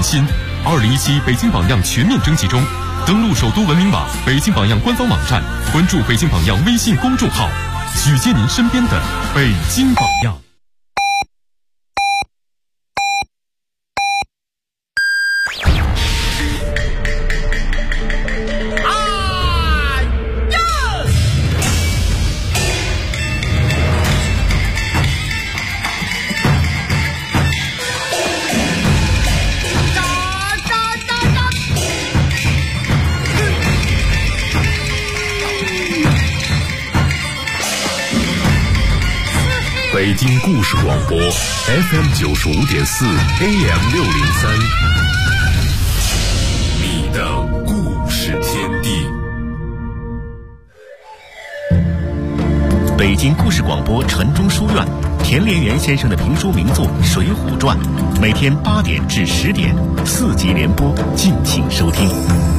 新。2017北京榜样全面征集中，登录首都文明网、北京榜样官方网站，关注北京榜样微信公众号，举荐您身边的北京榜样。北京故事广播 FM 95.4 AM 603，你的故事天地。 北京故事广播城中书院，田连元先生的评书名作《水浒传》，每天8点至10点，4集连播，敬请收听。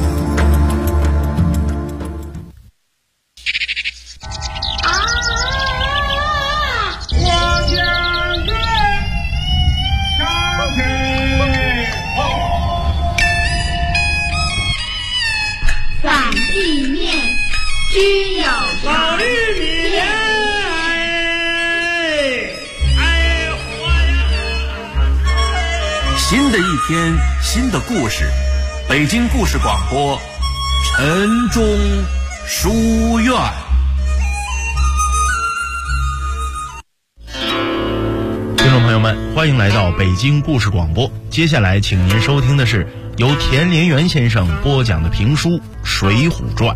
新的一天，新的故事，北京故事广播城中书院。 听众朋友们，欢迎来到北京故事广播。接下来请您收听的是由田连元先生播讲的评书《水浒传》。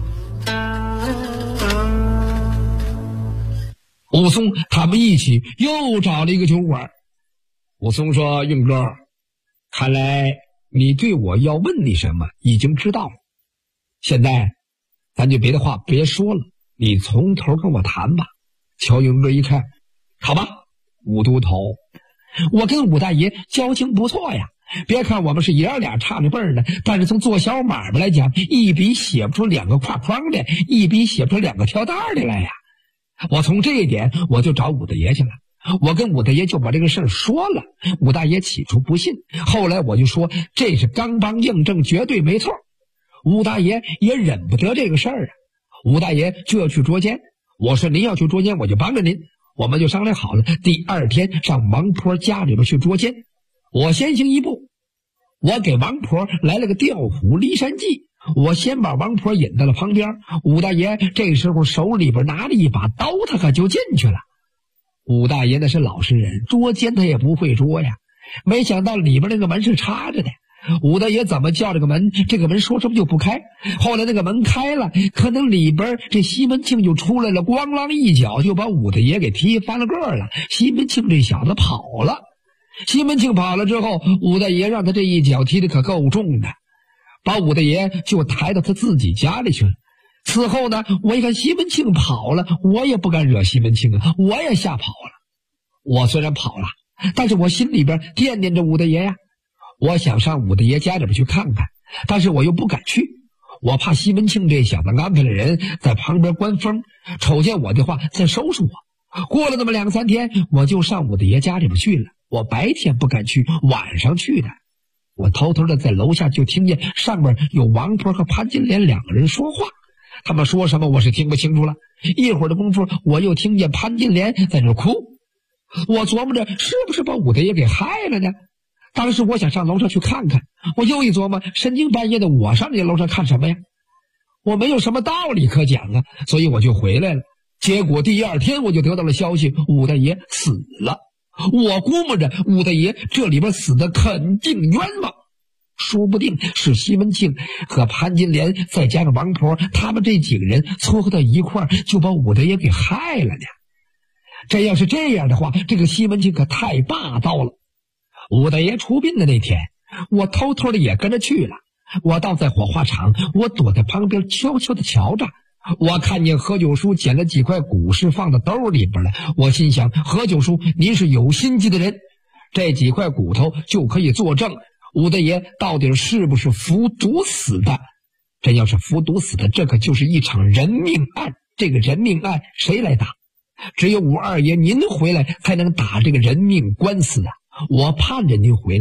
武松他们一起又找了一个酒馆。武松说：“运哥，看来你对我要问你什么已经知道了，现在咱就别的话别说了，你从头跟我谈吧。”乔运哥一看，好吧，武都头，我跟武大爷交情不错呀，别看我们是爷儿俩差着辈儿的，但是从做小买卖来讲，一笔写不出2个挎筐的，一笔写不出2个挑担的来呀。我从这一点我就找武大爷去了，我跟武大爷就把这个事儿说了。武大爷起初不信，后来我就说这是刚帮印证，绝对没错。武大爷也忍不得这个事儿啊，武大爷就要去捉奸。我说您要去捉奸，我就帮着您。我们就商量好了，第2天上王婆家里边去捉奸。我先行一步，我给王婆来了个调虎离山计。我先把王婆引到了旁边，武大爷这时候手里边拿着一把刀，他可就进去了。武大爷那是老实人，捉奸他也不会捉呀，没想到里边那个门是插着的。武大爷怎么叫这个门，这个门说什么就不开。后来那个门开了，可能里边这西门庆就出来了，咣啷一脚就把武大爷给踢翻了个了。西门庆这小子跑了。西门庆跑了之后，武大爷让他这一脚踢得可够重的，把武大爷就抬到他自己家里去了。此后呢，我一看西门庆跑了，我也不敢惹西门庆啊，我也吓跑了。我虽然跑了，但是我心里边惦念着武大爷呀，我想上武大爷家里边去看看，但是我又不敢去，我怕西门庆这小子安排了人在旁边关风，瞅见我的话再收拾我。过了那么2、3天，我就上武大爷家里边去了。我白天不敢去，晚上去的。我偷偷的在楼下就听见上面有王婆和潘金莲2个人说话，他们说什么我是听不清楚了。一会儿的功夫，我又听见潘金莲在那哭。我琢磨着是不是把武大爷给害了呢？当时我想上楼上去看看，我又一琢磨，深更半夜的我上你楼上看什么呀？我没有什么道理可讲啊，所以我就回来了。结果第2天我就得到了消息，武大爷死了。我估摸着武大爷这里边死的肯定冤枉，说不定是西门庆和潘金莲再加上王婆，他们这几个人撮合到一块儿，就把武大爷给害了呢。这要是这样的话，这个西门庆可太霸道了。武大爷出殡的那天，我偷偷的也跟着去了。我倒在火化场，我躲在旁边悄悄的瞧着。我看见何九叔捡了几块古石放到兜里边了，我心想，何九叔您是有心机的人，这几块骨头就可以作证武大爷到底是不是服毒死的。真要是服毒死的，这可就是一场人命案。这个人命案谁来打？只有武二爷您回来才能打这个人命官司啊！我盼着您回来，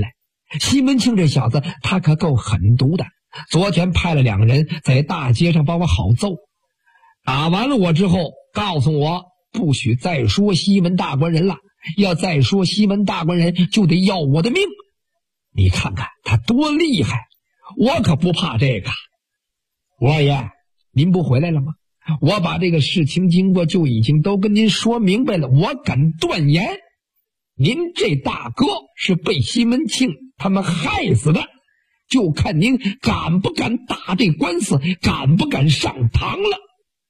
西门庆这小子他可够狠毒的，昨天派了2人在大街上把我好揍，打完了我之后告诉我不许再说西门大官人了，要再说西门大官人就得要我的命。你看看他多厉害，我可不怕这个。吴二爷，您不回来了吗？我把这个事情经过就已经都跟您说明白了，我敢断言，您这大哥是被西门庆他们害死的，就看您敢不敢打这官司，敢不敢上堂了。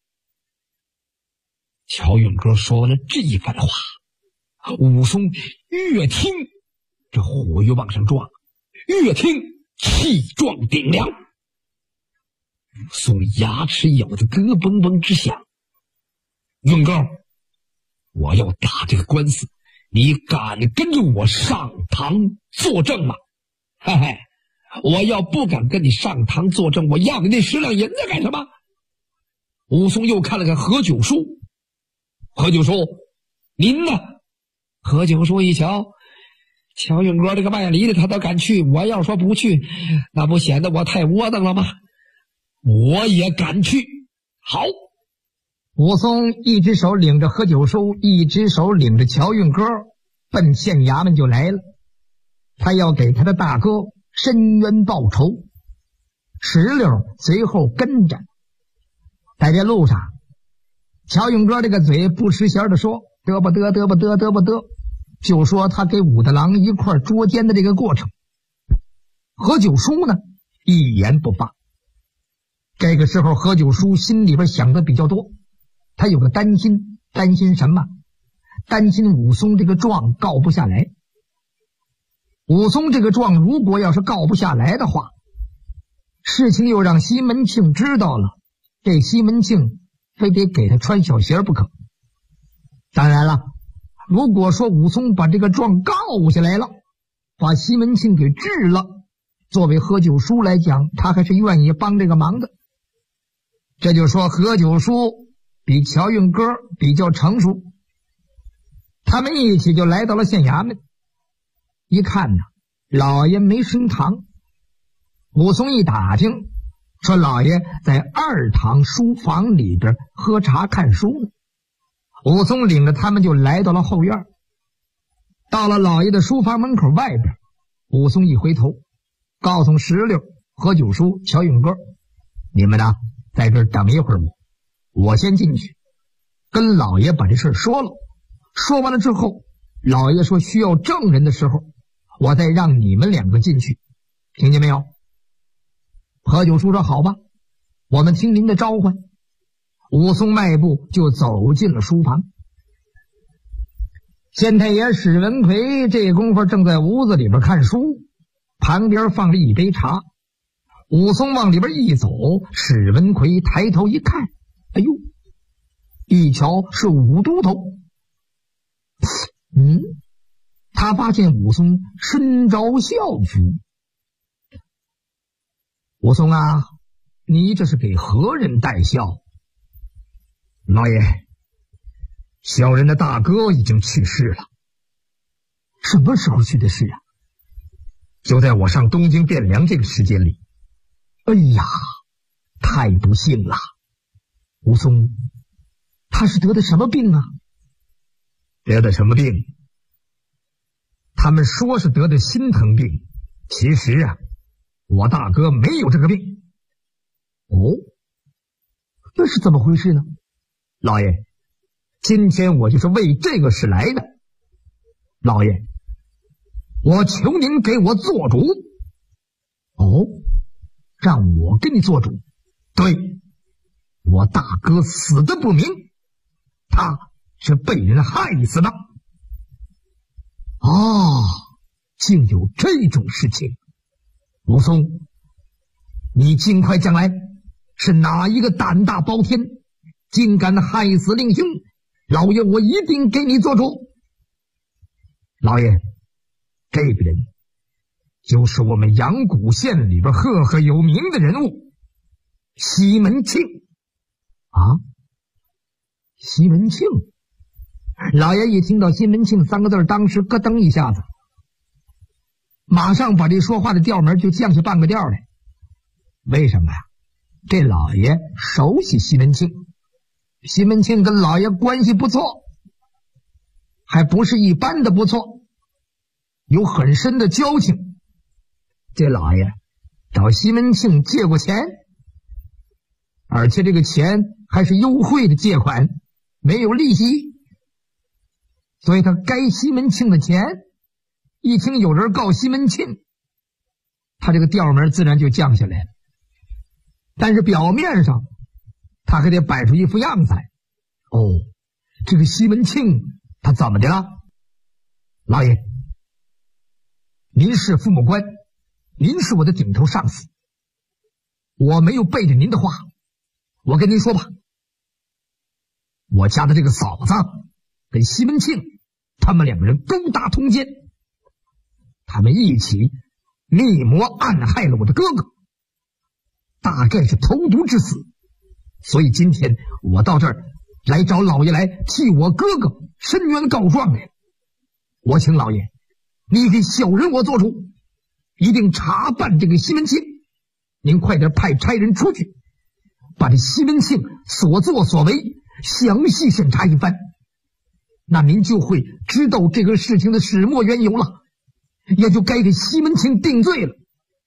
乔永哥说完了这一番话，武松越听这火越往上撞，越听气壮顶梁。武松牙齿咬得咯嘣嘣直响。永哥，我要打这个官司，你敢跟着我上堂作证吗？嘿嘿，我要不敢跟你上堂作证，我要你那10两银子干什么？武松又看了看何九叔，何九叔，您呢？何九叔一瞧，乔永哥这个卖梨的他都敢去，我要说不去，那不显得我太窝囊了吗？我也敢去。好， 武松一只手领着何九叔，一只手领着乔运哥，奔县衙门就来了。他要给他的大哥申冤报仇。石榴随后跟着。在这路上，乔运哥这个嘴不识弦的说嘚吧嘚嘚吧嘚嘚吧嘚，就说他给武大郎一块捉奸的这个过程。何九叔呢，一言不发。这个时候何九叔心里边想的比较多，他有个担心，担心什么？担心武松这个状告不下来。武松这个状如果要是告不下来的话，事情又让西门庆知道了，这西门庆非得给他穿小鞋不可。当然了，如果说武松把这个状告下来了，把西门庆给治了，作为何九叔来讲，他还是愿意帮这个忙的。这就说何九叔比乔运哥比较成熟。他们一起就来到了县衙门，一看呢，老爷没升堂。武松一打听，说老爷在2堂书房里边喝茶看书呢。武松领着他们就来到了后院。到了老爷的书房门口外边，武松一回头，告诉石榴、何九叔、乔运哥，你们呢在这儿等一会儿，我先进去跟老爷把这事说了。说完了之后，老爷说需要证人的时候，我再让你们2个进去，听见没有？何九叔说好吧，我们听您的召唤。武松迈步就走进了书房。县太爷史文奎这功夫正在屋子里边看书，旁边放着一杯茶。武松往里边一走，史文奎抬头一看，哎呦，一瞧是武都头。他发现武松身着校服。武松啊，你这是给何人戴孝？老爷，小人的大哥已经去世了。什么时候去的世啊？就在我上东京汴梁这个时间里。哎呀，太不幸了。武松，他是得的什么病啊？得的什么病？他们说是得的心疼病，其实啊，我大哥没有这个病。哦，这是怎么回事呢？老爷，今天我就是为这个事来的。老爷，我求您给我做主。哦，让我给你做主？对，我大哥死得不明，他是被人害死的。哦，竟有这种事情。武松，你尽快将来，是哪一个胆大包天，竟敢害死令兄？老爷我一定给你做主。老爷，这个人就是我们阳谷县里边赫赫有名的人物西门庆。啊，西门庆。老爷一听到西门庆3个字，当时咯噔一下子。 马上把这说话的调门就降下半个调来。为什么呀？这老爷熟悉西门庆，西门庆跟老爷关系不错，还不是一般的不错，有很深的交情。这老爷找西门庆借过钱，而且这个钱还是优惠的借款，没有利息，所以他该西门庆的钱。一听有人告西门庆，他这个调门自然就降下来了。但是表面上他还得摆出一副样子来。这个西门庆他怎么的了？老爷，您是父母官，您是我的顶头上司，我没有背着您的话。我跟您说吧，我家的这个嫂子跟西门庆他们两个人勾搭通奸，他们一起密谋暗害了我的哥哥，大概是投毒致死。所以今天我到这儿来找老爷来替我哥哥申冤告状来。我请老爷你给小人我做主，一定查办这个西门庆。您快点派差人出去，把这西门庆所作所为详细审查一番，那您就会知道这个事情的始末缘由了，也就该给西门庆定罪了。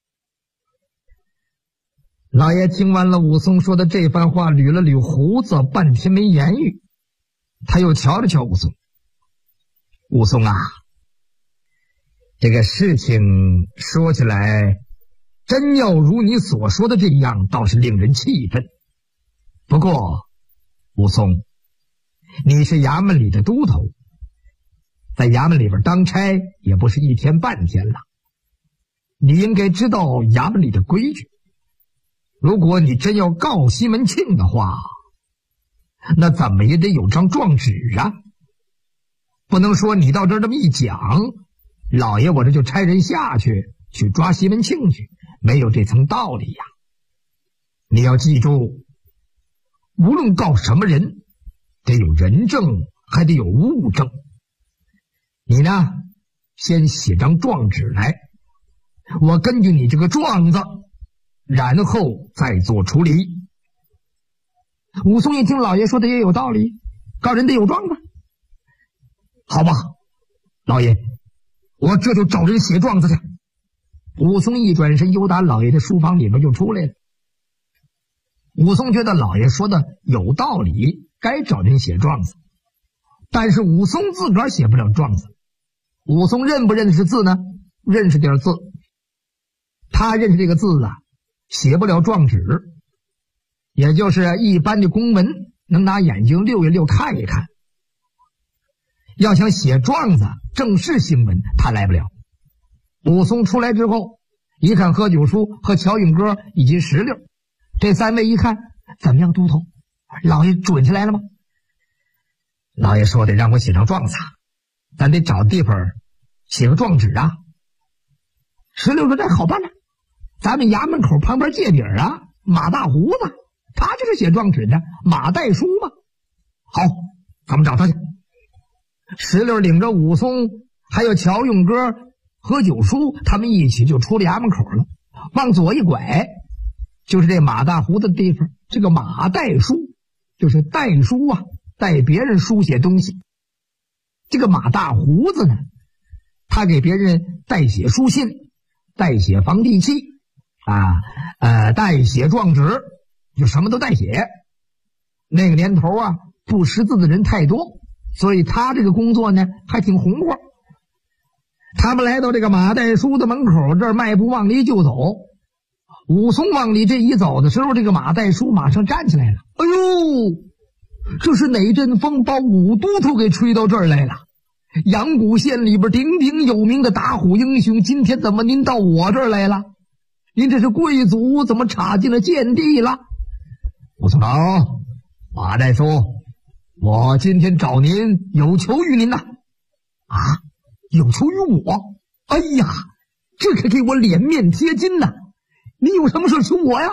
老爷听完了武松说的这番话，捋了捋胡子，半天没言语。他又瞧了瞧武松，武松啊，这个事情说起来，真要如你所说的这样，倒是令人气愤。不过武松，你是衙门里的都头，在衙门里边当差也不是一天半天了，你应该知道衙门里的规矩。如果你真要告西门庆的话，那怎么也得有张状纸啊，不能说你到这儿这么一讲，老爷我这就差人下去抓西门庆去，没有这层道理呀。你要记住，无论告什么人，得有人证，还得有物证。你呢，先写张状纸来，我根据你这个状子，然后再做处理。武松一听老爷说的也有道理，告人得有状子。好吧，老爷，我这就找人写状子去。武松一转身，又打老爷的书房里面就出来了。武松觉得老爷说的有道理，该找人写状子，但是武松自个儿写不了状子。武松认不认识字呢？认识点字，他认识这个字啊，写不了状纸，也就是一般的公文能拿眼睛溜一溜看一看。要想写状子正式新闻，他来不了。武松出来之后，一看何九叔和乔允哥以及石榴，这三位一看，怎么样，都头，老爷准下来了吗？老爷说得让我写上状子，咱得找地方写个状纸啊。石榴说这好办了，咱们衙门口旁边界底啊，马大胡子他就是写状纸的，马代书嘛。好，咱们找他去。石榴领着武松还有乔勇哥何九叔，他们一起就出了衙门口了。往左一拐，就是这马大胡子的地方。这个马代书就是代书啊，代别人书写东西。这个马大胡子呢，他给别人代写书信，代写房地契代写状纸，就什么都代写。那个年头啊，不识字的人太多，所以他这个工作呢还挺红火。他们来到这个马代书的门口，这儿迈步往里就走。武松往里这一走的时候，这个马代书马上站起来了。哎呦，这是哪阵风把武都头给吹到这儿来了？阳谷县里边鼎鼎有名的打虎英雄，今天怎么您到我这儿来了？您这是贵族，怎么插进了贱地了？武松长，马代书，我今天找您有求于您呐。啊，有求于我？哎呀，这可给我脸面贴金呐！你有什么事求我呀？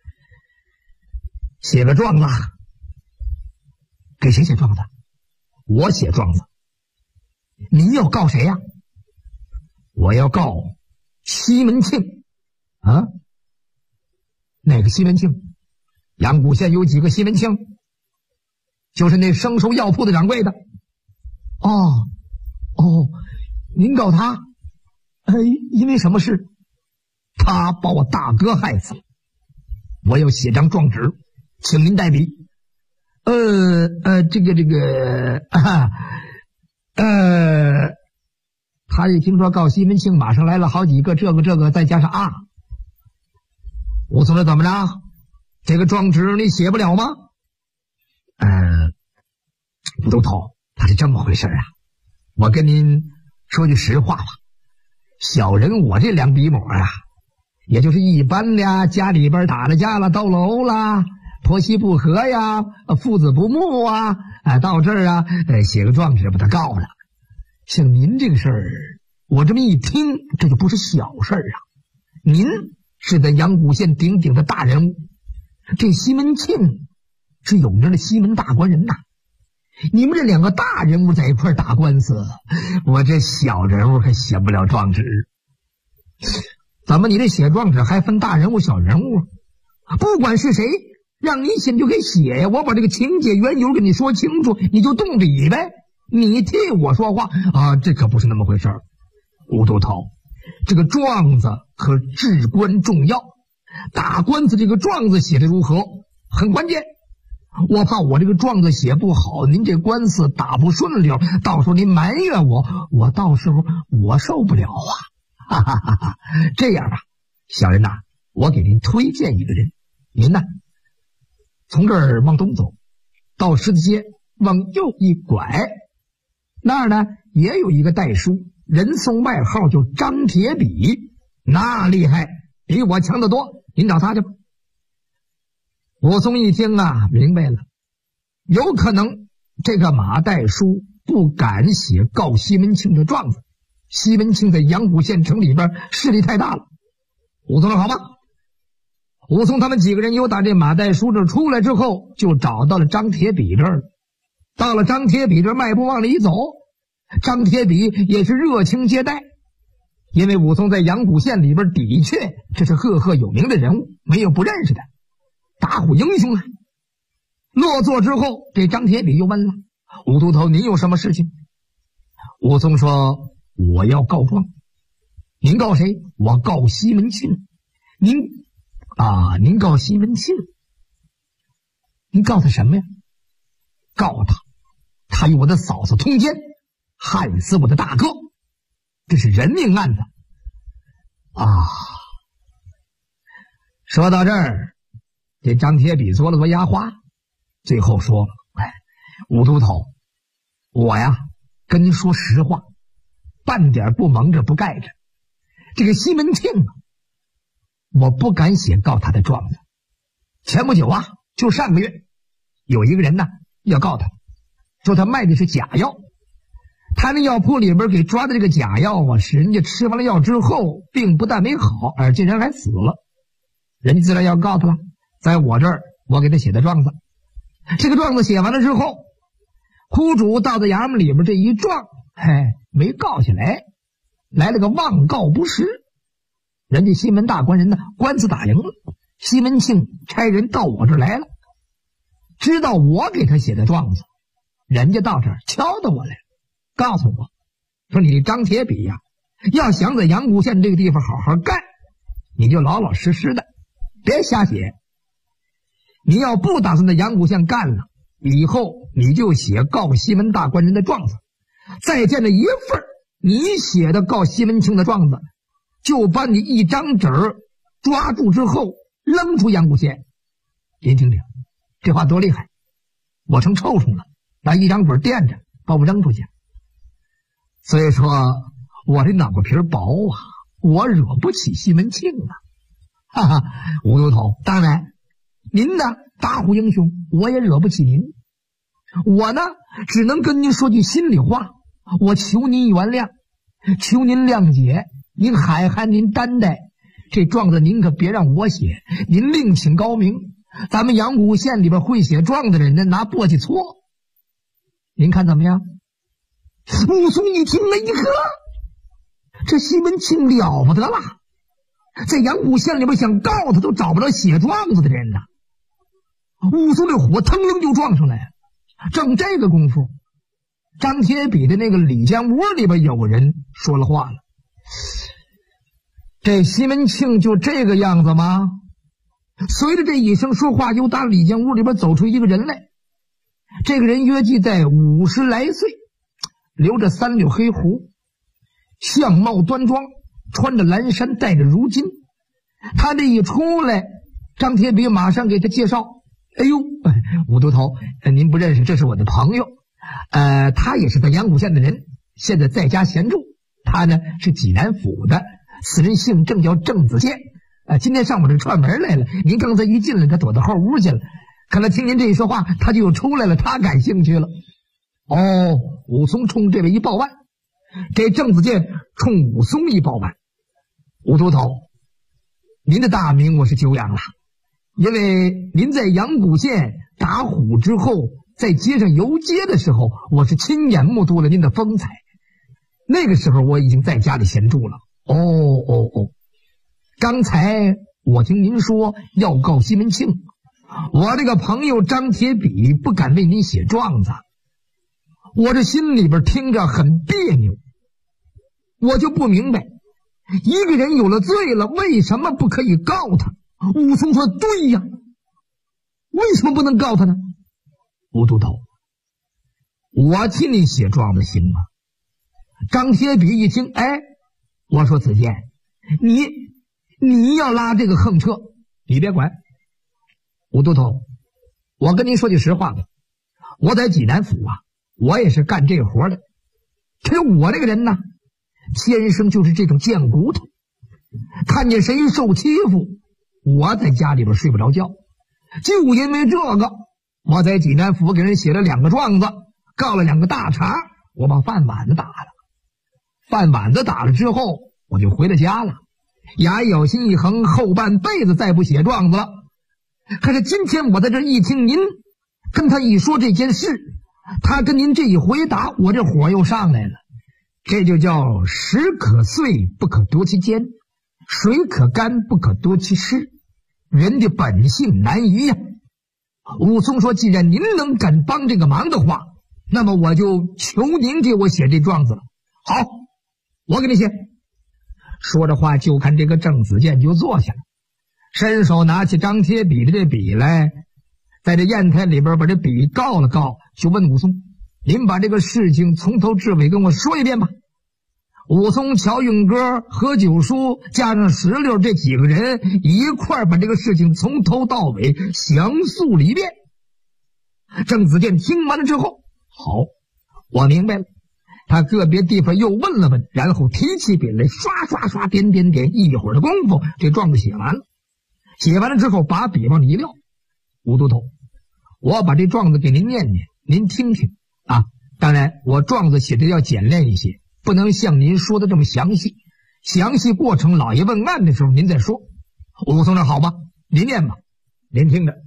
写个状子。给谁写状子？我写状子。你要告谁呀？我要告西门庆啊？哪个西门庆？阳谷县有几个西门庆？就是那生熟药铺的掌柜的。哦，您告他，因为什么事？他把我大哥害死了，我要写张状纸，请您代笔。他一听说告西门庆，马上来了好几个，这个再加上啊。武松说怎么着？这个状纸你写不了吗？吴都头，他是这么回事啊。我跟您说句实话吧，小人我这两笔抹啊，也就是一般的家里边打了架了，斗楼啦，婆媳不和呀，父子不睦啊，到这儿啊，写个状纸把他告了。像您这个事儿，我这么一听，这就不是小事啊。您是在阳谷县鼎鼎的大人物，这西门庆是有名的西门大官人呐。你们这两个大人物在一块打官司，我这小人物可写不了状纸。怎么你这写状纸还分大人物小人物？不管是谁让你写你就给写呀，我把这个情节缘由跟你说清楚，你就动笔呗。你替我说话啊，这可不是那么回事儿。吴都头，这个状子可至关重要，打官司这个状子写的如何很关键。我怕我这个状子写不好，您这官司打不顺溜，到时候您埋怨我到时候我受不了啊！哈哈哈哈！这样吧，小人呐，我给您推荐一个人，您呢，从这儿往东走，到十字街往右一拐，那儿呢也有一个代书，人送外号叫张铁笔，那厉害，比我强得多，您找他去吧。武松一听啊，明白了，有可能这个马代书不敢写告西门庆的状子，西门庆在阳谷县城里边势力太大了。武松说好吧。武松他们几个人又打这马代书这出来之后，就找到了张铁笔这儿了。到了张铁笔这儿，迈步往里走，张铁笔也是热情接待，因为武松在阳谷县里边的确这是赫赫有名的人物，没有不认识的打虎英雄啊。落座之后，这张铁笔又问了武都头，您有什么事情？武松说我要告状。您告谁？我告西门庆。您告西门庆，您告他什么呀？告他与我的嫂子通奸，害死我的大哥，这是人命案子啊。说到这儿，这张铁笔嘬了嘬牙花，最后说武都头，我呀跟您说实话，半点不蒙着不盖着，这个西门庆我不敢写告他的状子。前不久啊，就上个月有一个人呢要告他，说他卖的是假药，他那药铺里边给抓的这个假药啊，使人家吃完了药之后病不但没好，而且人还死了，人家自然要告他了。在我这儿我给他写的状子，这个状子写完了之后，窟主到在衙门里边这一状，没告下来，来了个妄告不实。人家西门大官人呢官司打赢了，西门庆差人到我这儿来了，知道我给他写的状子，人家到这儿敲打我来了，告诉我说你张铁笔呀，要想在阳谷县这个地方好好干，你就老老实实的别瞎写。你要不打算在阳谷县干了，以后你就写告西门大官人的状子，再见了一份你写的告西门庆的状子，就把你一张纸抓住之后扔出阳谷县。您听听这话多厉害，我成臭虫了，拿一张纸垫着把我扔出去。所以说我这脑瓜皮薄啊，我惹不起西门庆啊。哈哈，吴都头，当然您的打虎英雄我也惹不起您，我呢只能跟您说句心里话，我求您原谅，求您谅解，您海涵，您担待，这状子您可别让我写，您另请高明，咱们阳谷县里边会写状的人呢拿簸箕搓，您看怎么样？武松一听，哎呵， 这西门庆了不得了，在阳谷县里边想告他都找不着写状子的人呐。武松这火腾楞就撞上来了。正这个功夫，张铁比的那个李家窝里边有个人说了话了：这西门庆就这个样子吗？随着这一声说话，由打李家屋里边走出一个人来。这个人约计在50来岁，留着3绺黑胡，相貌端庄，穿着蓝衫，戴着如金。他这一出来，张铁比马上给他介绍：哎呦，武都头，您不认识，这是我的朋友，他也是在阳谷县的人，现在在家闲住。他呢是济南府的，此人姓郑，叫郑子健。今天上我这串门来了，您刚才一进来，他躲到后屋去了。看来听您这一说话，他就又出来了，他感兴趣了。哦，武松冲这位一报腕，这郑子健冲武松一报腕：武都头，您的大名我是久仰了，因为您在阳谷县打虎之后，在街上游街的时候，我是亲眼目睹了您的风采。那个时候我已经在家里闲住了。刚才我听您说要告西门庆，我这个朋友张铁比不敢为您写状子，我这心里边听着很别扭。我就不明白，一个人有了罪了，为什么不可以告他？武松说：对呀，为什么不能告他呢？武都头，我替你写状子行吗？张铁比一听，我说子健，你要拉这个横车，你别管。武都头，我跟您说句实话吧，我在济南府啊，我也是干这个活的。可是我这个人呢，天生就是这种贱骨头，看见谁受欺负，我在家里边睡不着觉。就因为这个，我在济南府给人写了2个状子，告了2个大茬，我把饭碗子打了。饭碗子打了之后，我就回了家了，牙一咬心一横，后半辈子再不写状子了。可是今天我在这一听您跟他一说这件事，他跟您这一回答，我这火又上来了。这就叫食可碎不可夺其坚，水可干不可夺其湿，人的本性难移呀。武松说：既然您能敢帮这个忙的话，那么我就求您给我写这状子了。好，我给你写。说着话，就看这个郑子健就坐下了，伸手拿起张铁比的这笔来，在这砚台里边把这笔告了告，就问武松：您把这个事情从头至尾跟我说一遍吧。武松、乔运哥、何九叔加上石榴这几个人一块把这个事情从头到尾详述了一遍。郑子健听完了之后，好，我明白了。他个别地方又问了问，然后提起笔来，刷刷刷点点点，一会儿的功夫，这状子写完了。写完了之后，把笔往里一撂：武都头，我把这状子给您念念，您听听啊。当然，我状子写的要简练一些，不能像您说的这么详细。详细过程，老爷问案的时候您再说。武松说：好吧，您念吧，您听着。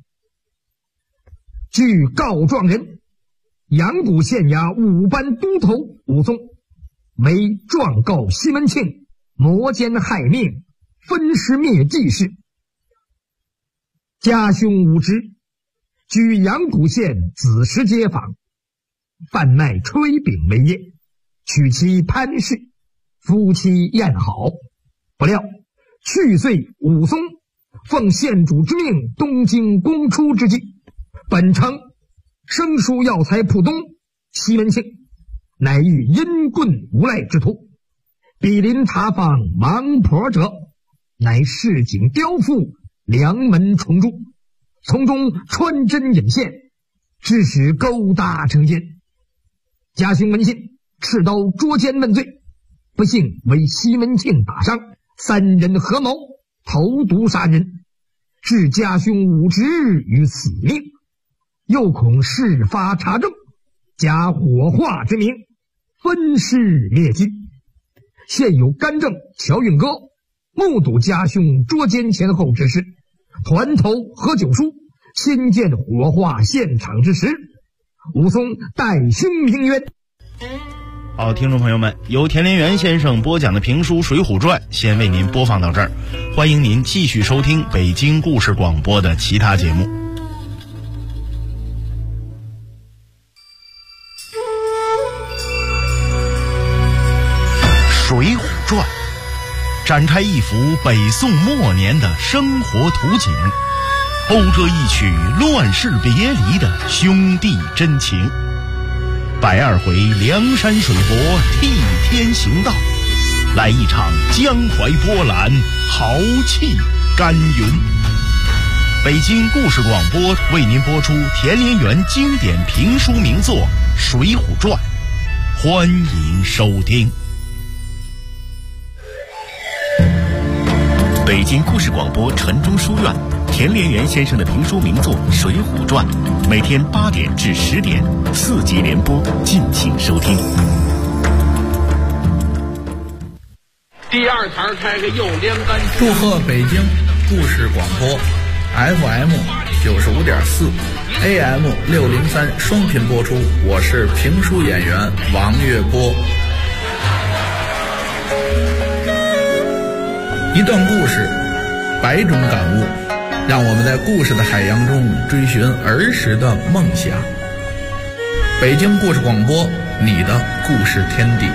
据告状人，阳谷县衙5班都头武松，为状告西门庆谋奸害命、分尸灭迹事。家兄无知，居阳谷县子时街坊，贩卖炊饼为业，娶妻潘氏，夫妻宴好。不料去岁武松奉县主之命，东京公出之际，本城生疏药材铺东西门庆，乃遇阴棍无赖之徒，比邻茶坊王婆者，乃市井刁妇梁门重柱，从中穿针引线，致使勾搭成奸。家兄闻信，持刀捉奸问罪，不幸为西门庆打伤，3人合谋投毒杀人，致家兄武直于死命。又恐事发查证，假火化之名，分尸灭迹。现有干政乔运哥目睹家兄捉奸前后之事，团头何九叔亲见火化现场之时，武松带兄鸣冤。 好，听众朋友们，由田连元先生播讲的评书《水浒传》先为您播放到这儿，欢迎您继续收听北京故事广播的其他节目。《水浒传》展开一幅北宋末年的生活图景，讴歌一曲乱世别离的兄弟真情。120回梁山水泊替天行道，来一场江淮波澜，豪气干云。北京故事广播为您播出田连元经典评书名作《水浒传》，欢迎收听。 北京故事广播城中书院田连元先生的评书名作《水浒传》，每天8点至10点4集连播，敬请收听。 第二台开个右连杆。 祝贺北京故事广播 FM 95.4 AM 603双频播出，我是评书演员王月波。一段故事，100种感悟，让我们在故事的海洋中追寻儿时的梦想。北京故事广播，你的故事天地。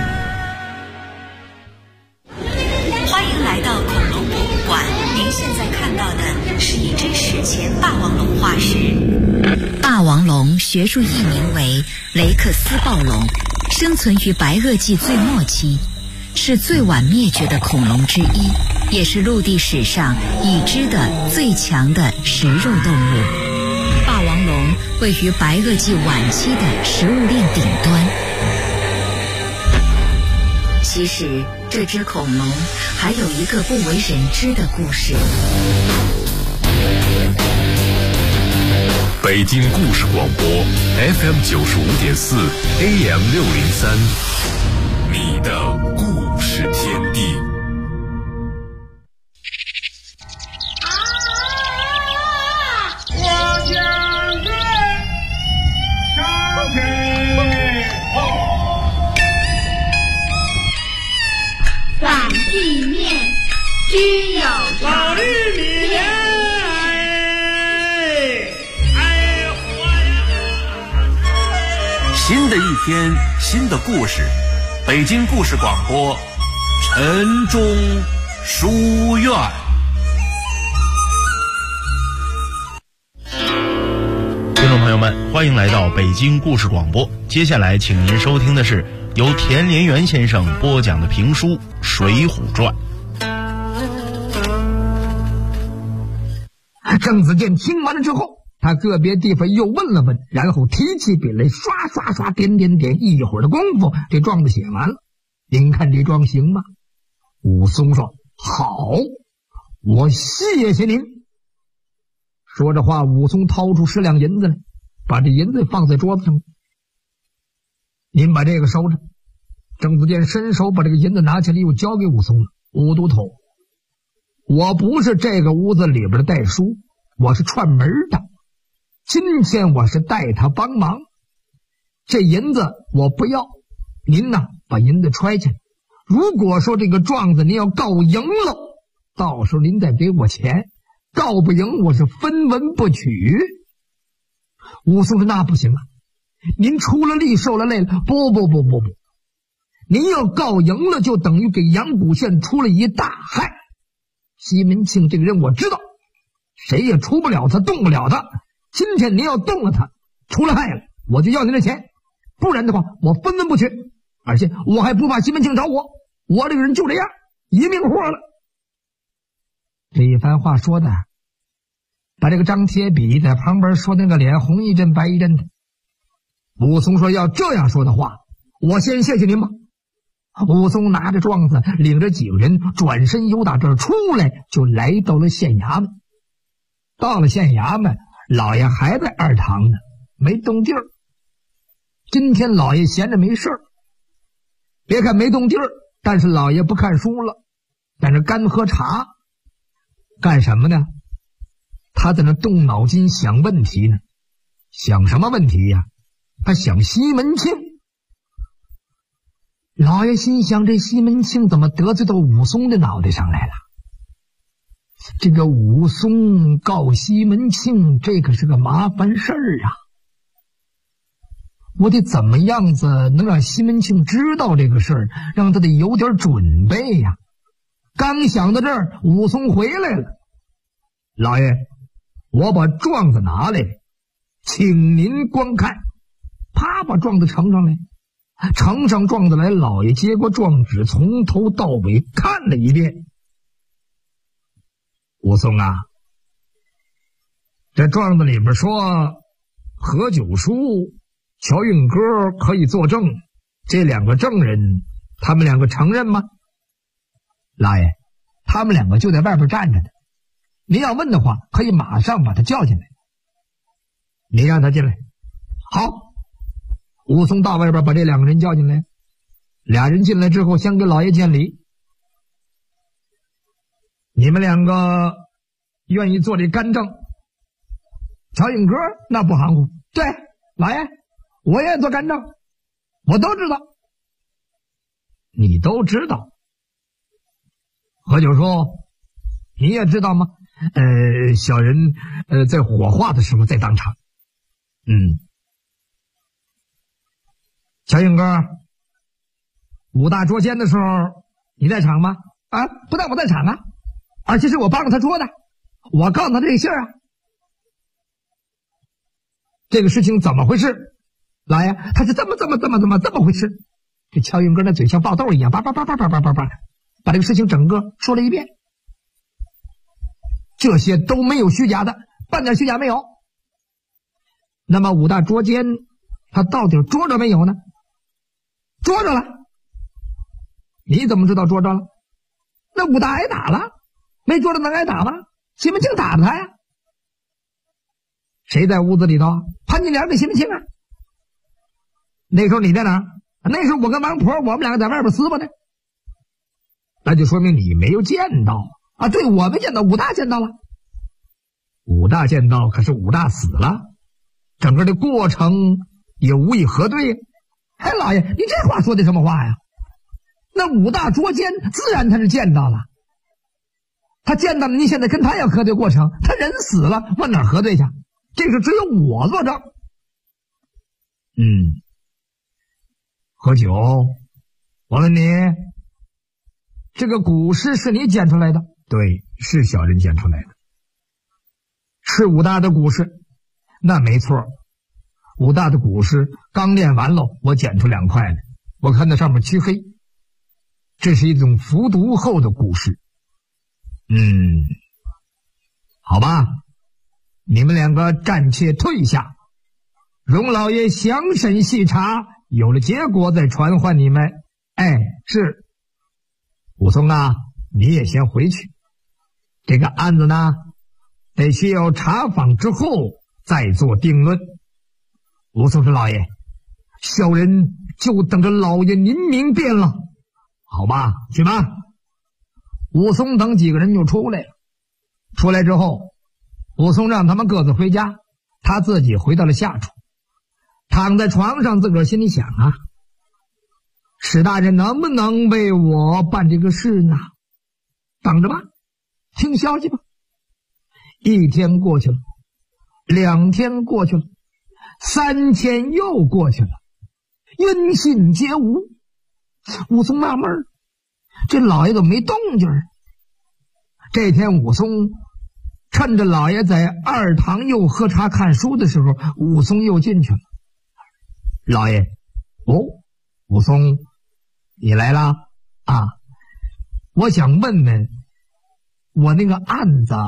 欢迎来到恐龙博物馆，您现在看到的是一只史前霸王龙化石。霸王龙学术译名为雷克斯暴龙，生存于白垩纪最末期，是最晚灭绝的恐龙之一，也是陆地史上已知的最强的食肉动物。霸王龙位于白垩纪晚期的食物链顶端。其实这只恐龙还有一个不为人知的故事。 北京故事广播 FM 95.4 AM 603，你的故事天地。 反地面须有老绿米新的一天，新的故事，北京故事广播城中书院。 听众朋友们，欢迎来到北京故事广播，接下来请您收听的是由田连元先生播讲的评书《水浒传》。 郑子健听完了之后，他个别地方又问了问，然后提起笔来，刷刷刷点点点，一会儿的功夫，这状子写完了。您看这状行吗？武松说：“好，我谢谢您。”说着话，武松掏出10两银子来，把这银子放在桌子上。您把这个收着。郑子健伸手把这个银子拿起来，又交给武松了。武都头，我不是这个屋子里边的代书，我是串门的。今天我是代他帮忙，这银子我不要，您呢把银子揣起来。如果说这个状子您要告赢了，到时候您再给我钱，告不赢我是分文不取。武松说：“那不行啊，您出了力受了累了，不，您要告赢了，就等于给阳谷县出了一大害。西门庆这个人我知道，谁也出不了他，动不了他。今天您要动了他，出了害了，我就要您的钱，不然的话我分文不取，而且我还不怕西门庆找我，我这个人就这样，一命祸了。”这一番话说的，把这个张铁笔在旁边说那个脸红一阵白一阵的。武松说：“要这样说的话，我先谢谢您吧。”武松拿着状子，领着几个人转身由打这儿出来，就来到了县衙门。到了县衙门，老爷还在二堂呢，没动地儿。今天老爷闲着没事儿，别看没动地儿，但是老爷不看书了，在那干喝茶。干什么呢？他在那动脑筋想问题呢。想什么问题呀？他想西门庆。 老爷心想，这西门庆怎么得罪到武松的脑袋上来了？这个武松告西门庆，这可是个麻烦事儿啊！我得怎么样子能让西门庆知道这个事儿，让他得有点准备呀？刚想到这儿，武松回来了。老爷，我把状子拿来，请您观看。啪，把状子呈上来，呈上状子来。老爷接过状纸，从头到尾看了一遍。武松啊，这状子里边说何九叔、乔运哥可以作证，这两个证人，他们两个承认吗？老爷，他们两个就在外边站着呢，您要问的话，可以马上把他叫进来。你让他进来。好，武松到外边把这两个人叫进来。俩人进来之后，先给老爷见礼。你们两个愿意做这干证？乔运哥那不含糊，对，老爷，我愿意做干证，我都知道。你都知道？何九叔，你也知道吗？小人在火化的时候在当场。乔运哥，武大捉奸的时候你在场吗？啊，不但我在场啊，而且是我帮着他捉的，我告诉他这个信儿啊。这个事情怎么回事？老爷，他是这么回事。这乔运哥那嘴像爆豆一样，叭，把这个事情整个说了一遍。这些都没有虚假的，半点虚假没有。那么武大捉奸，他到底捉着没有呢？捉着了。你怎么知道捉着了？那武大挨打了，没捉着能挨打吗？西门庆打了他呀。谁在屋子里头？潘金莲跟西门庆啊。那时候你在哪儿？那时候我跟王婆，我们两个在外边厮吧呢。那就说明你没有见到啊。对，我没见到，武大见到了。武大见到，可是武大死了，整个的过程也无以核对。哎，老爷，你这话说的什么话呀？那武大捉奸，自然他是见到了。他见到了，你现在跟他要核对过程，他人死了，往哪核对去？这个只有我作证。何九，我问你，这个古诗是你捡出来的？对，是小人捡出来的。是武大的古诗？那没错，武大的古诗刚练完了，我捡出2块来，我看那上面漆黑，这是一种服毒后的古诗。好吧，你们两个暂且退下，容老爷详审细查，有了结果再传唤你们。是。武松啊，你也先回去，这个案子呢，得需要查访之后再做定论。武松说：“老爷，小人就等着老爷您明辨了。”好吧，去吧。武松等几个人就出来了。出来之后，武松让他们各自回家，他自己回到了下处，躺在床上，自个儿心里想啊，史大人能不能为我办这个事呢？等着吧，听消息吧。1天过去了，2天过去了，3天又过去了，音信皆无。武松纳闷儿，这老爷怎么没动静儿？这天武松趁着老爷在二堂又喝茶看书的时候，武松又进去了。老爷，武松，你来了啊？我想问问我那个案子。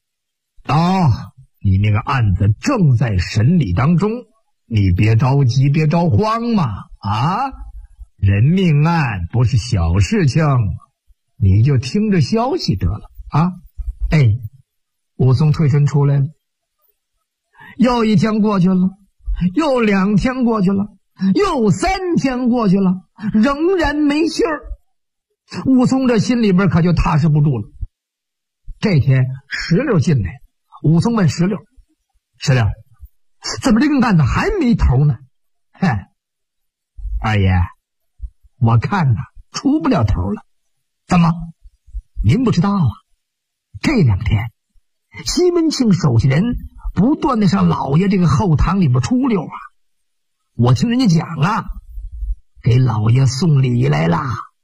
你那个案子正在审理当中，你别着急，别着慌嘛。人命案不是小事情，你就听着消息得了啊。武松退身出来了。又1天过去了，又2天过去了，又3天过去了，仍然没信儿。武松这心里边可就踏实不住了。这天石榴进来，武松问石榴：“石榴，怎么这个案子还没头呢？”二爷， 我看呐，出不了头了。怎么？您不知道啊？这2天，西门庆手下人不断的上老爷这个后堂里边出溜啊。我听人家讲啊，给老爷送礼来了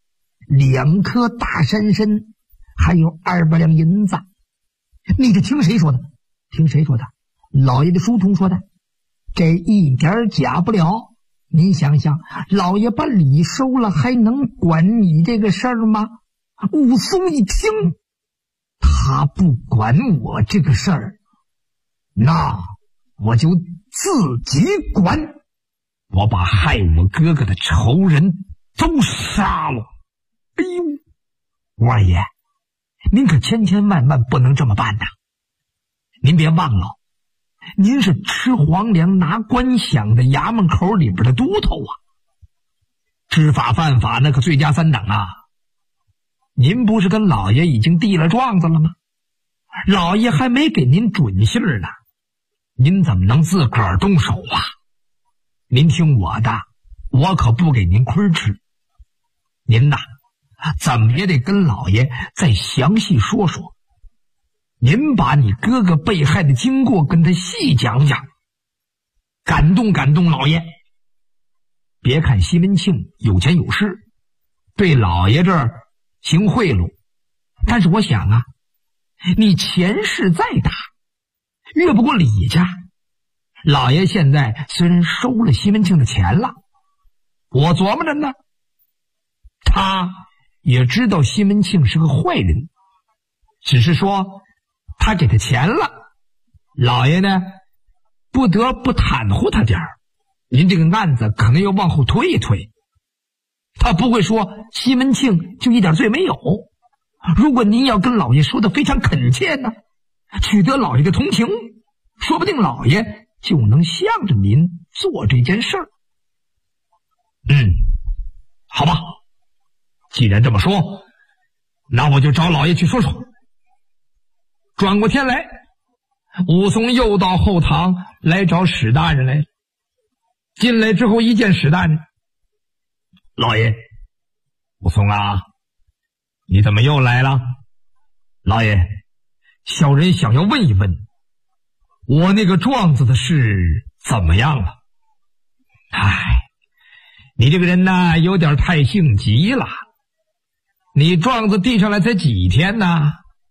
，2颗大山参，还有200两银子。你这听谁说的？听谁说的？老爷的书童说的。这一点假不了。您想想，老爷把礼收了，还能管你这个事儿吗？武松一听，他不管我这个事儿，那我就自己管。我把害我哥哥的仇人都杀了。哎呦，二爷，您可千千万万不能这么办呐！您别忘了，您是吃皇粮拿官饷的衙门口里边的都头啊，知法犯法那可罪加3等啊！您不是跟老爷已经递了状子了吗？老爷还没给您准信儿呢，您怎么能自个儿动手啊？您听我的，我可不给您亏吃。您呐，怎么也得跟老爷再详细说说。您把你哥哥被害的经过跟他细讲讲，感动感动老爷。别看西门庆有钱有势，对老爷这儿行贿赂，但是我想啊，你钱势再大，越不过李家。老爷现在虽然收了西门庆的钱了，我琢磨着呢，他也知道西门庆是个坏人，只是说他给他钱了，老爷呢不得不袒护他点儿。您这个案子可能要往后推一推，他不会说西门庆就一点罪没有。如果您要跟老爷说的非常恳切呢，取得老爷的同情，说不定老爷就能向着您做这件事儿。好吧，既然这么说，那我就找老爷去说说。转过天来，武松又到后堂来找史大人来了。进来之后一见史大人，老爷，武松啊，你怎么又来了？老爷，小人想要问一问，我那个状子的事怎么样了？你这个人呐，有点太性急了。你状子递上来才几天呢？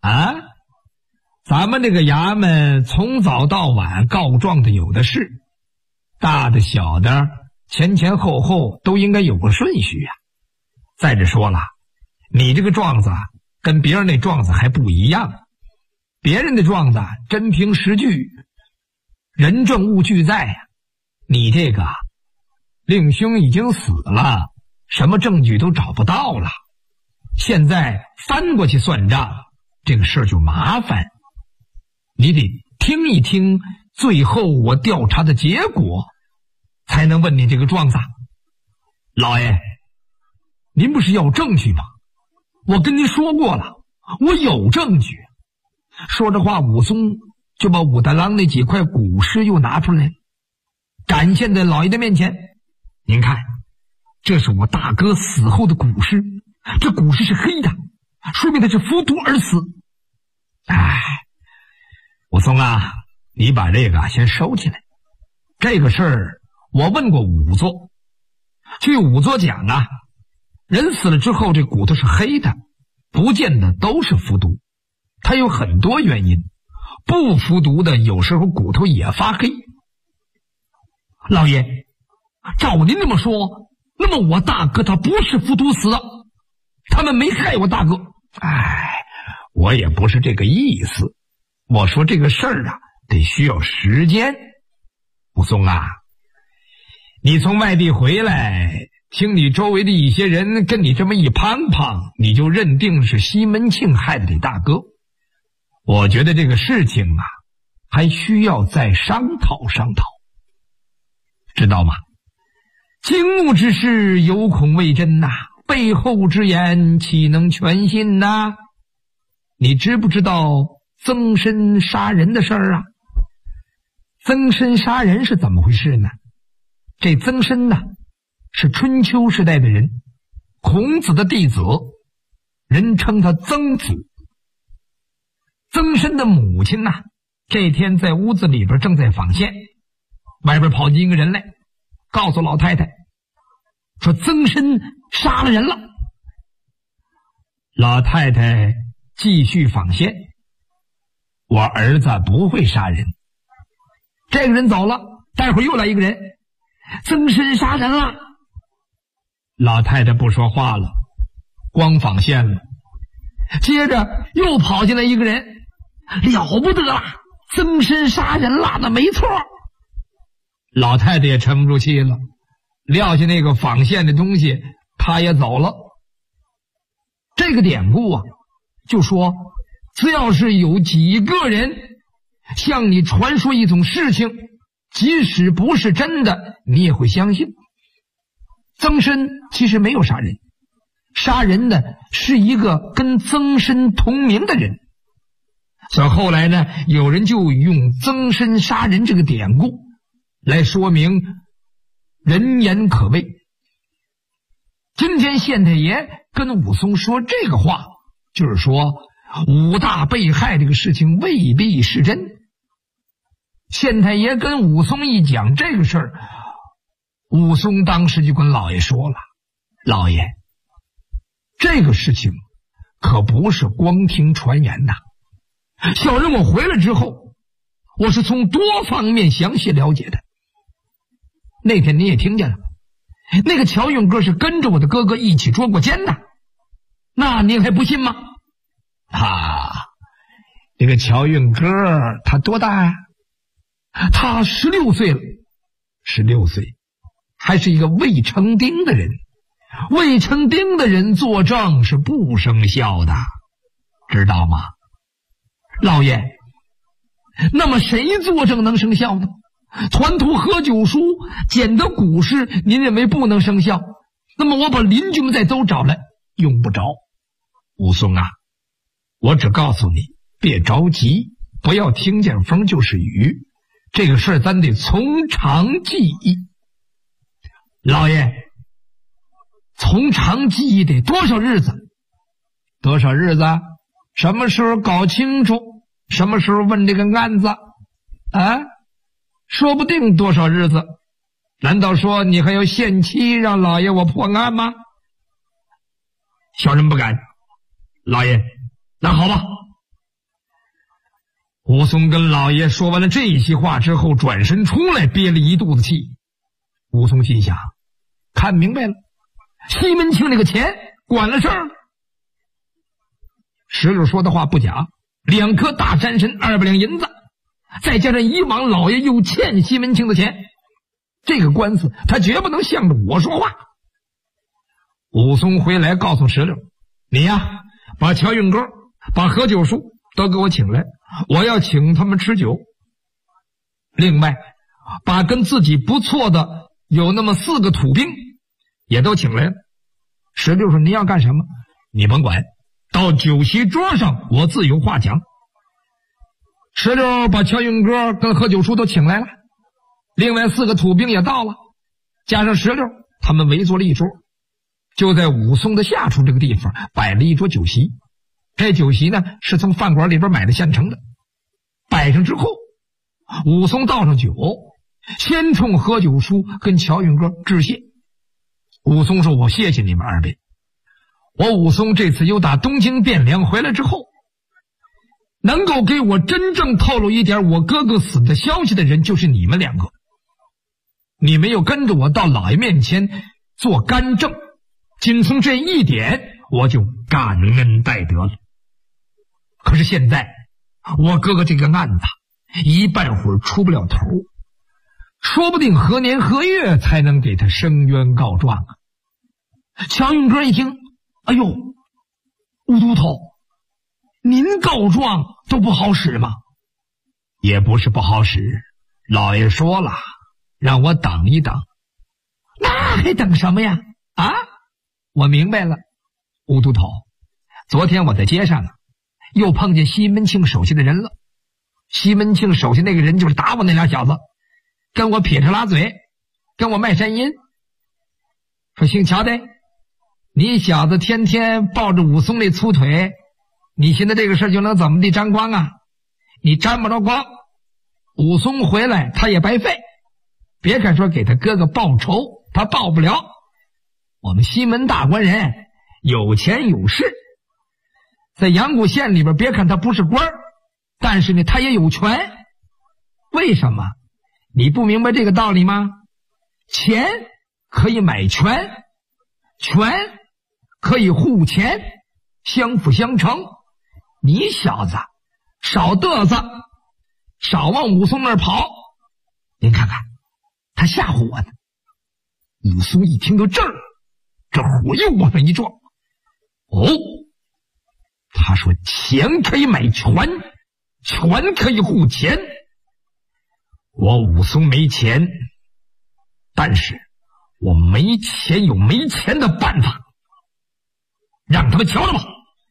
咱们这个衙门从早到晚告状的有的是，大的小的前前后后都应该有个顺序啊。再者说了，你这个状子跟别人那状子还不一样，别人的状子真凭实据，人证物俱在呀。你这个令兄已经死了，什么证据都找不到了，现在翻过去算账，这个事儿就麻烦。你得听一听最后我调查的结果，才能问你这个状子。老爷，您不是要证据吗？我跟您说过了，我有证据。说着话，武松就把武大郎那几块古尸又拿出来，展现在老爷的面前。您看，这是我大哥死后的古尸，这古尸是黑的，说明他是服毒而死。武松啊，你把这个先收起来。这个事儿我问过仵作，据仵作讲啊，人死了之后这骨头是黑的，不见得都是服毒，它有很多原因，不服毒的有时候骨头也发黑。老爷，照您这么说，那么我大哥他不是服毒死的，他们没害我大哥。我也不是这个意思，我说这个事儿啊，得需要时间。武松啊，你从外地回来，听你周围的一些人跟你这么一攀攀，你就认定是西门庆害的你大哥。我觉得这个事情啊，还需要再商讨商讨，知道吗？惊怒之事有恐未真呐，背后之言岂能全信呐？你知不知道曾参杀人的事儿啊？曾参杀人是怎么回事呢？这曾参呢，是春秋时代的人， 孔子的弟子，人称他曾祖。曾参的母亲呐，这天在屋子里边正在纺线，外边跑进一个人来，告诉老太太说曾参杀了人了。老太太继续纺线，我儿子不会杀人。这个人走了，待会儿又来一个人，曾参杀人了。老太太不说话了，光纺线了。接着又跑进来一个人，了不得了，曾参杀人了，那没错。老太太也沉不住气了，撂下那个纺线的东西，她也走了。这个典故啊，就说只要是有几个人向你传说一种事情，即使不是真的，你也会相信。曾参其实没有杀人，杀人的是一个跟曾参同名的人。所以后来呢，有人就用曾参杀人这个典故来说明人言可畏。今天县太爷跟武松说这个话，就是说武大被害这个事情未必是真。县太爷跟武松一讲这个事儿，武松当时就跟老爷说了，老爷，这个事情可不是光听传言呐。小人我回来之后，我是从多方面详细了解的。那天你也听见了，那个乔运哥是跟着我的哥哥一起捉过奸的，那您还不信吗？这个乔运哥他多大呀？他16岁了，16岁，还是一个未成丁的人。未成丁的人作证是不生效的，知道吗？老爷，那么谁作证能生效呢？团图喝酒书捡的古诗，您认为不能生效，那么我把邻居们再都找来，用不着。武松啊，我只告诉你，别着急，不要听见风就是雨，这个事儿咱得从长计议。老爷，从长计议得多少日子？多少日子？什么时候搞清楚？什么时候问这个案子？说不定多少日子。难道说你还要限期让老爷我破案吗？小人不敢。老爷，那好吧。武松跟老爷说完了这些话之后，转身出来，憋了一肚子气。武松心想，看明白了，西门庆那个钱管了事儿了。石榴说的话不假，2颗大山参200两银子，再加上以往老爷又欠西门庆的钱，这个官司他绝不能向着我说话。武松回来告诉石榴，你呀，把乔运哥把何九叔都给我请来，我要请他们吃酒。另外把跟自己不错的有那么4个土兵也都请来了。石榴说，你要干什么？你甭管，到酒席桌上我自有话讲。石榴把乔运哥跟何九叔都请来了，另外4个土兵也到了，加上石榴，他们围坐了一桌，就在武松的下处这个地方摆了一桌酒席。这酒席呢是从饭馆里边买的现成的。摆上之后，武松倒上酒，先冲何九叔跟乔运哥致谢。武松说，我谢谢你们2位。我武松这次又打东京汴梁回来之后，能够给我真正透露一点我哥哥死的消息的人就是你们2个。你们又跟着我到老爷面前做干政，仅从这一点我就感恩戴德了。可是现在我哥哥这个案子一半会儿出不了头，说不定何年何月才能给他申冤告状啊。乔运哥一听，哎呦，吴都头，您告状都不好使吗？也不是不好使，老爷说了让我等一等。那还等什么呀？我明白了，吴都头，昨天我在街上又碰见西门庆手下的人了。西门庆手下那个人就是打我那俩小子，跟我撇着拉嘴，跟我卖山阴，说姓乔的， 你小子天天抱着武松那粗腿，你现在这个事就能怎么地沾光啊？你沾不着光，武松回来他也白费。别看说给他哥哥报仇，他报不了。我们西门大官人有钱有势，在阳谷县里边，别看他不是官，但是呢他也有权。为什么？你不明白这个道理吗？钱可以买权，权可以护钱，相辅相成。你小子少嘚瑟，少往武松那儿跑。您看看他吓唬我呢。武松一听到这儿，这火又往上一撞。哦，他说钱可以买权，权可以护钱。我武松没钱，但是我没钱有没钱的办法，让他们瞧着吧。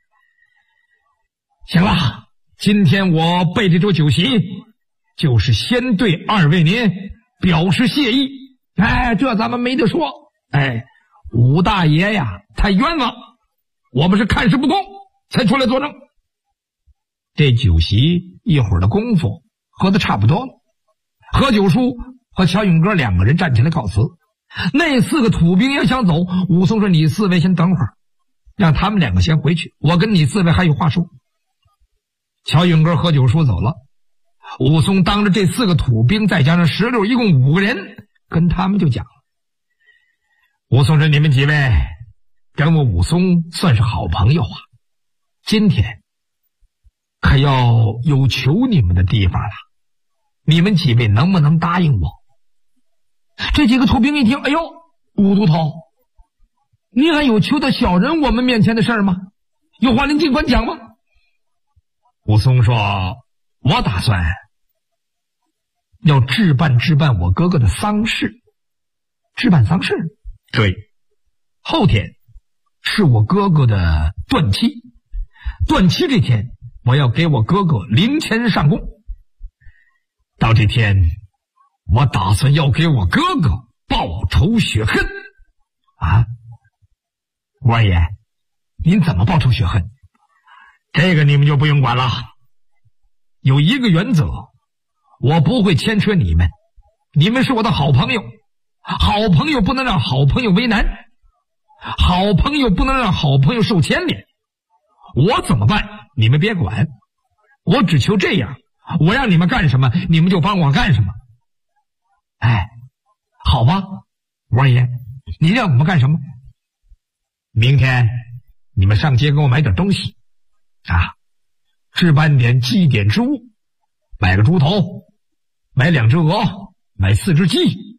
行了，今天我备这桌酒席，就是先对二位您表示谢意。哎，这咱们没得说。哎，武大爷呀，太冤枉，我们是看事不公才出来作证。这酒席一会儿的功夫喝得差不多了，何九叔和乔勇哥两个人站起来告辞。那4个土兵也想走，武松说你4位先等会儿，让他们2个先回去，我跟你4位还有话说。乔勇哥、何九叔走了，武松当着这4个土兵再加上16，一共5个人，跟他们就讲了。武松说你们几位跟我武松算是好朋友啊，今天可要有求你们的地方了，你们几位能不能答应我？这几个土兵一听，哎呦，武都头，你还有求到小人我们面前的事儿吗？有话您尽管讲吧。武松说，我打算要置办我哥哥的丧事。置办丧事？对，后天是我哥哥的断期，断期这天我要给我哥哥灵前上供。到这天我打算要给我哥哥报仇雪恨。啊，吴二爷，您怎么报仇雪恨？这个你们就不用管了。有一个原则，我不会牵扯你们，你们是我的好朋友，好朋友不能让好朋友为难，好朋友不能让好朋友受牵连。我怎么办你们别管，我只求这样，我让你们干什么你们就帮我干什么。哎，好吧，吴二爷，你让我们干什么？明天你们上街给我买点东西啊，置办点祭典之物，买个猪头，买2只鹅，买4只鸡。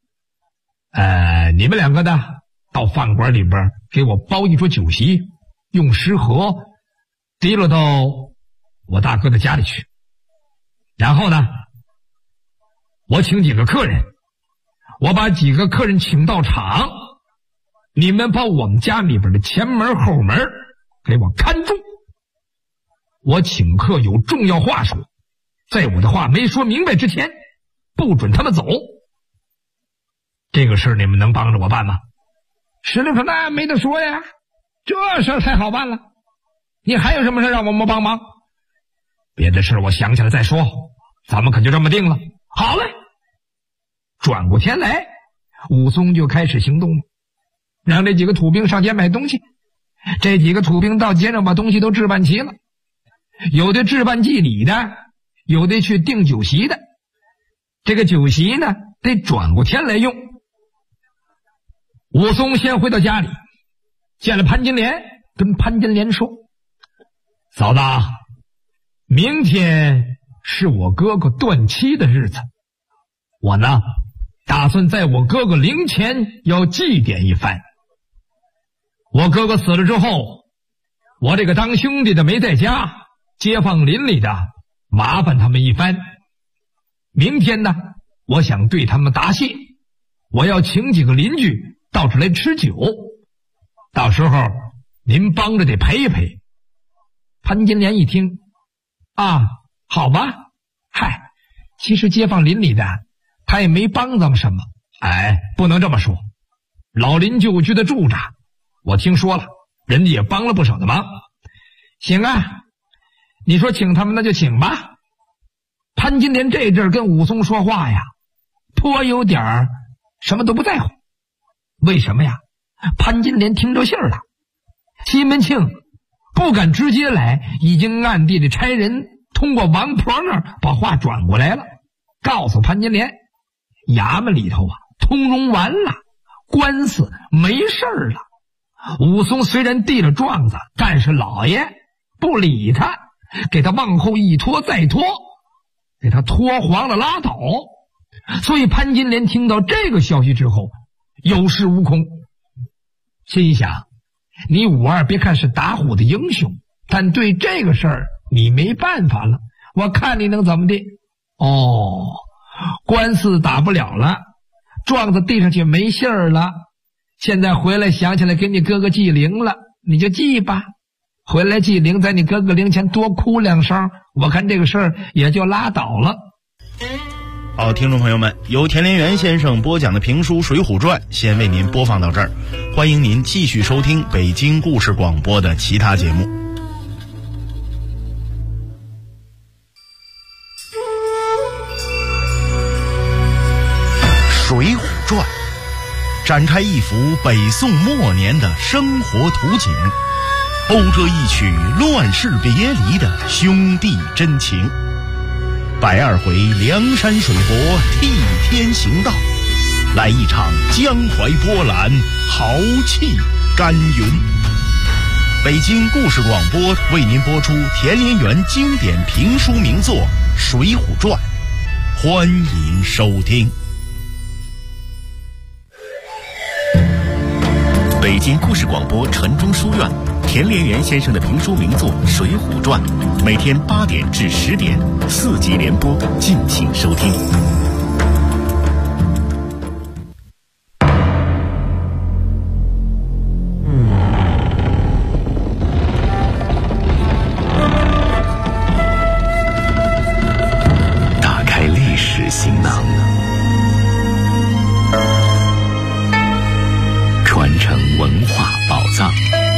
你们2个呢，到饭馆里边给我包一桌酒席，用食盒提了到我大哥的家里去。然后呢，我请几个客人，我把几个客人请到场，你们把我们家里边的前门后门给我看住。我请客有重要话说，在我的话没说明白之前，不准他们走。这个事你们能帮着我办吗？石榴说那没得说呀，这事太好办了，你还有什么事让我们帮忙？别的事我想起来再说，咱们可就这么定了。好嘞。转过天来，武松就开始行动了，让这几个土兵上街买东西。这几个土兵到街上把东西都置办齐了，有的置办祭礼的，有的去订酒席的。这个酒席呢，得转过天来用。武松先回到家里，见了潘金莲，跟潘金莲说，嫂子，明天是我哥哥断期的日子，我呢打算在我哥哥灵前要祭奠一番。我哥哥死了之后，我这个当兄弟的没在家，街坊邻里的麻烦他们一番。明天呢，我想对他们答谢，我要请几个邻居到这来吃酒，到时候您帮着得陪一陪。潘金莲一听，啊，好吧，嗨，其实街坊邻里的他也没帮咱们什么。哎，不能这么说，老邻旧居的住着，我听说了， 人家也帮了不少的忙。行啊，你说请他们那就请吧。潘金莲这阵跟武松说话呀，颇有点什么都不在乎。为什么呀？潘金莲听着信儿了，西门庆不敢直接来，已经暗地里差人通过王婆那儿把话转过来了，告诉潘金莲，衙门里头啊通融完了，官司没事儿了。武松虽然递了状子，但是老爷不理他，给他往后一拖再拖，给他拖黄了拉倒。所以潘金莲听到这个消息之后有恃无恐，心想，你武二别看是打虎的英雄，但对这个事儿你没办法了，我看你能怎么的。官司打不了了，状子递上去没信儿了，现在回来想起来给你哥哥祭灵了，你就祭吧，回来祭灵，在你哥哥灵前多哭2声，我看这个事儿也就拉倒了。 好，听众朋友们，由田连元先生播讲的评书《水浒传》先为您播放到这儿，欢迎您继续收听北京故事广播的其他节目。《水浒传》展开一幅北宋末年的生活图景，讴歌一曲乱世别离的兄弟真情。120回梁山水泊替天行道，来一场江淮波澜，豪气干云。北京故事广播为您播出田连元经典评书名作《水浒传》，欢迎收听。 北京故事广播城中书院田连元先生的评书名作《水浒传》，每天8点至10点4集连播，敬请收听。打开历史行囊，传承文化宝藏。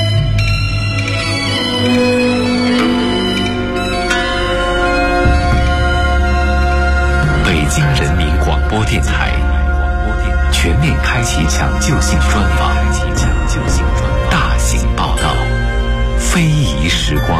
北京人民广播电台全面开启抢救性专访，大型报道，非遗时光。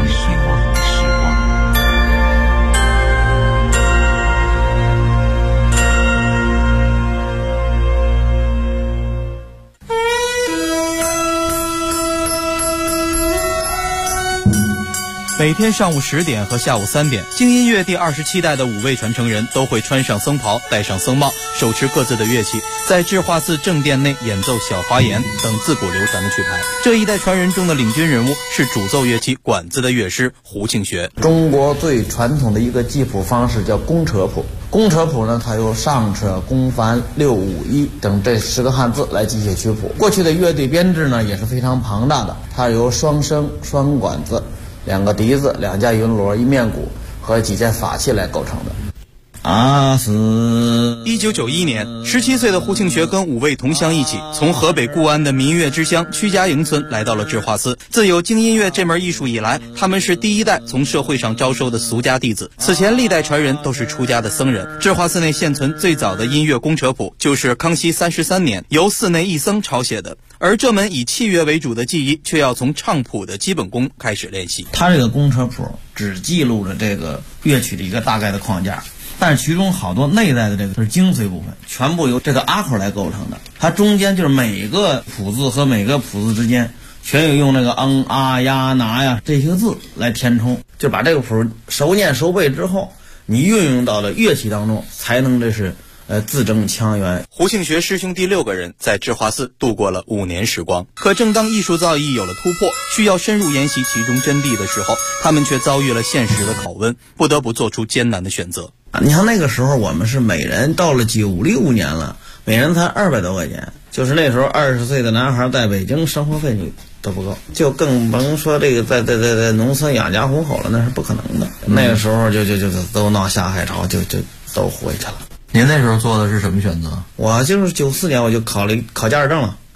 每天上午10点和下午3点，京音乐第27代的5位传承人都会穿上僧袍，戴上僧帽，手持各自的乐器，在智化寺正殿内演奏小花言等自古流传的曲牌。这一代传人中的领军人物是主奏乐器管子的乐师胡庆学。 中国最传统的一个记谱方式叫公车谱。公车谱呢，它由上车、公繁、六五一等这10个汉字来记写曲谱。过去的乐队编制呢也是非常庞大的，它由双笙、双管子、2个笛子、2架云锣、1面鼓和几件法器来构成的。 1991年，17岁的胡庆学跟5位同乡一起，从河北固安的民乐之乡屈家营村来到了智化寺。自有京音乐这门艺术以来，他们是第一代从社会上招收的俗家弟子。此前历代传人都是出家的僧人。智化寺内现存最早的音乐公车谱，就是康熙33年由寺内一僧抄写的。而这门以器乐为主的技艺，却要从唱谱的基本功开始练习。 他这个公车谱只记录了这个乐曲的一个大概的框架，但是其中好多内在的这个是精髓部分，全部由这个阿口来构成的。它中间就是每个谱字和每个谱字之间全有用那个啊呀拿呀这些字来填充，就把这个谱熟念熟背之后，你运用到了乐器当中，才能这是字正腔圆。 胡庆学师兄弟6个人在智化寺度过了5年时光。可正当艺术造诣有了突破，需要深入研习其中真谛的时候，他们却遭遇了现实的拷问，不得不做出艰难的选择。 你看那个时候我们是每人到了96年了，每人才200多块钱，就是那时候20岁的男孩在北京生活费你都不够，就更甭说这个在农村养家糊口了，那是不可能的。那个时候就都闹下海潮，就都回去了。 您那时候做的是什么选择？ 我就是94年我就考驾驶证了，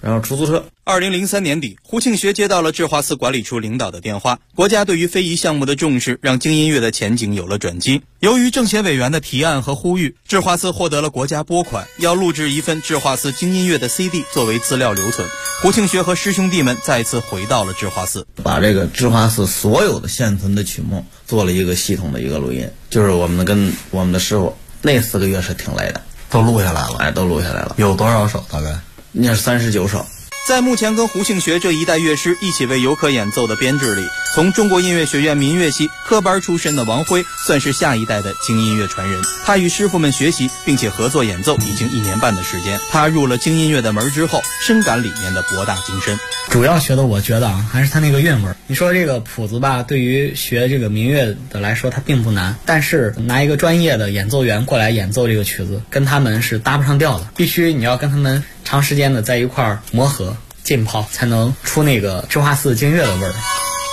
然后出租车。 2003年底，胡庆学接到了智化寺管理处领导的电话，国家对于非遗项目的重视让京音乐的前景有了转机。由于政协委员的提案和呼吁，智化寺获得了国家拨款，要录制一份智化寺京音乐的 CD 作为资料留存。胡庆学和师兄弟们再次回到了智化寺， 把这个智化寺所有的现存的曲目做了一个系统的一个录音，就是我们跟我们的师傅那4个月是挺累的， 都录下来了。 都录下来了。 有多少首？大概那是39首。 在目前跟胡庆学这一代乐师一起为游客演奏的编制里，从中国音乐学院民乐系科班出身的王辉算是下一代的京音乐传人。他与师傅们学习并且合作演奏已经1年半的时间。他入了京音乐的门之后，深感里面的博大精深。 主要学的我觉得还是他那个韵味。你说这个谱子吧，对于学这个民乐的来说它并不难，但是拿一个专业的演奏员过来演奏这个曲子，跟他们是搭不上调的。必须你要跟他们长时间的在一块儿磨合浸泡，才能出那个智化寺京乐的味儿。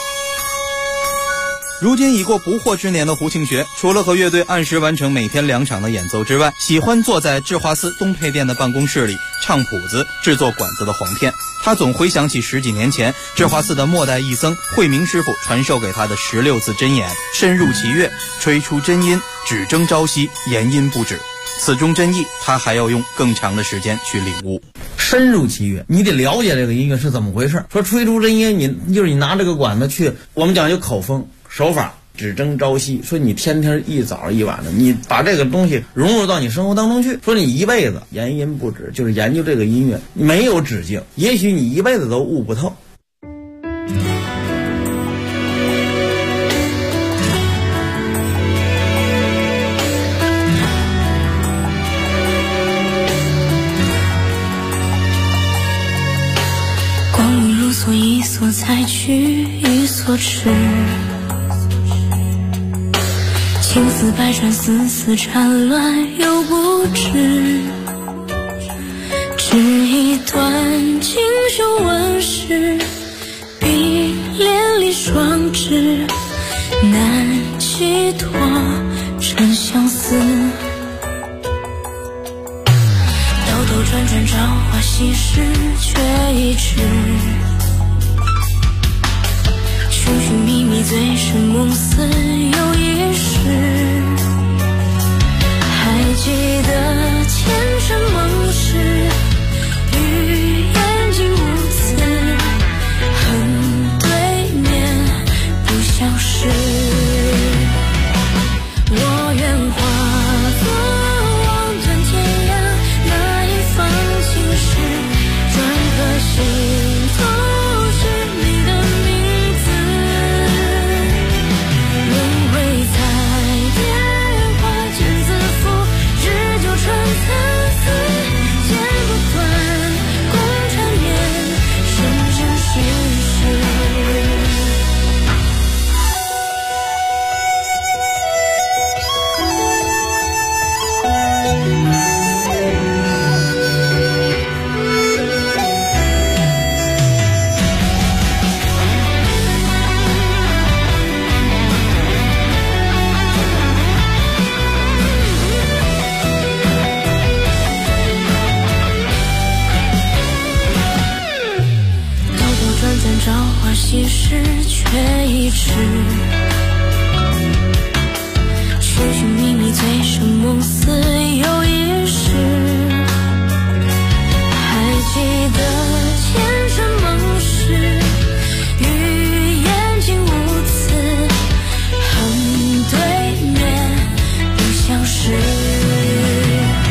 如今已过不惑之年的胡庆学，除了和乐队按时完成每天2场的演奏之外，喜欢坐在智化寺东配殿的办公室里唱谱子、制作管子的簧片。他总回想起10几年前智化寺的末代义僧慧明师傅传授给他的16字真言：深入其乐，吹出真音，只争朝夕，言音不止。此中真意，他还要用更长的时间去领悟。 深入其乐，你得了解这个音乐是怎么回事。说吹出真音，你拿这个管子去，我们讲究口风手法，只争朝夕。说你天天一早一晚的，你把这个东西融入到你生活当中去。说你一辈子言音不止，就是研究这个音乐，没有止境，也许你一辈子都悟不透。 所一所采取一所持，情丝百转，丝丝缠乱又不知，只一段锦绣纹饰，碧连理双枝，难寄托真相思。兜兜转转，朝花夕拾，却一直寻寻觅觅，醉生梦死又一世。还记得前尘梦事，与眼睛无词，恨对面不相识。我愿化作望断天涯那一方青石，转颗心头是你的名字。轮回在电话间自负，日久成参差，剪不断，共缠绵，生生世世。朝花夕拾，却一直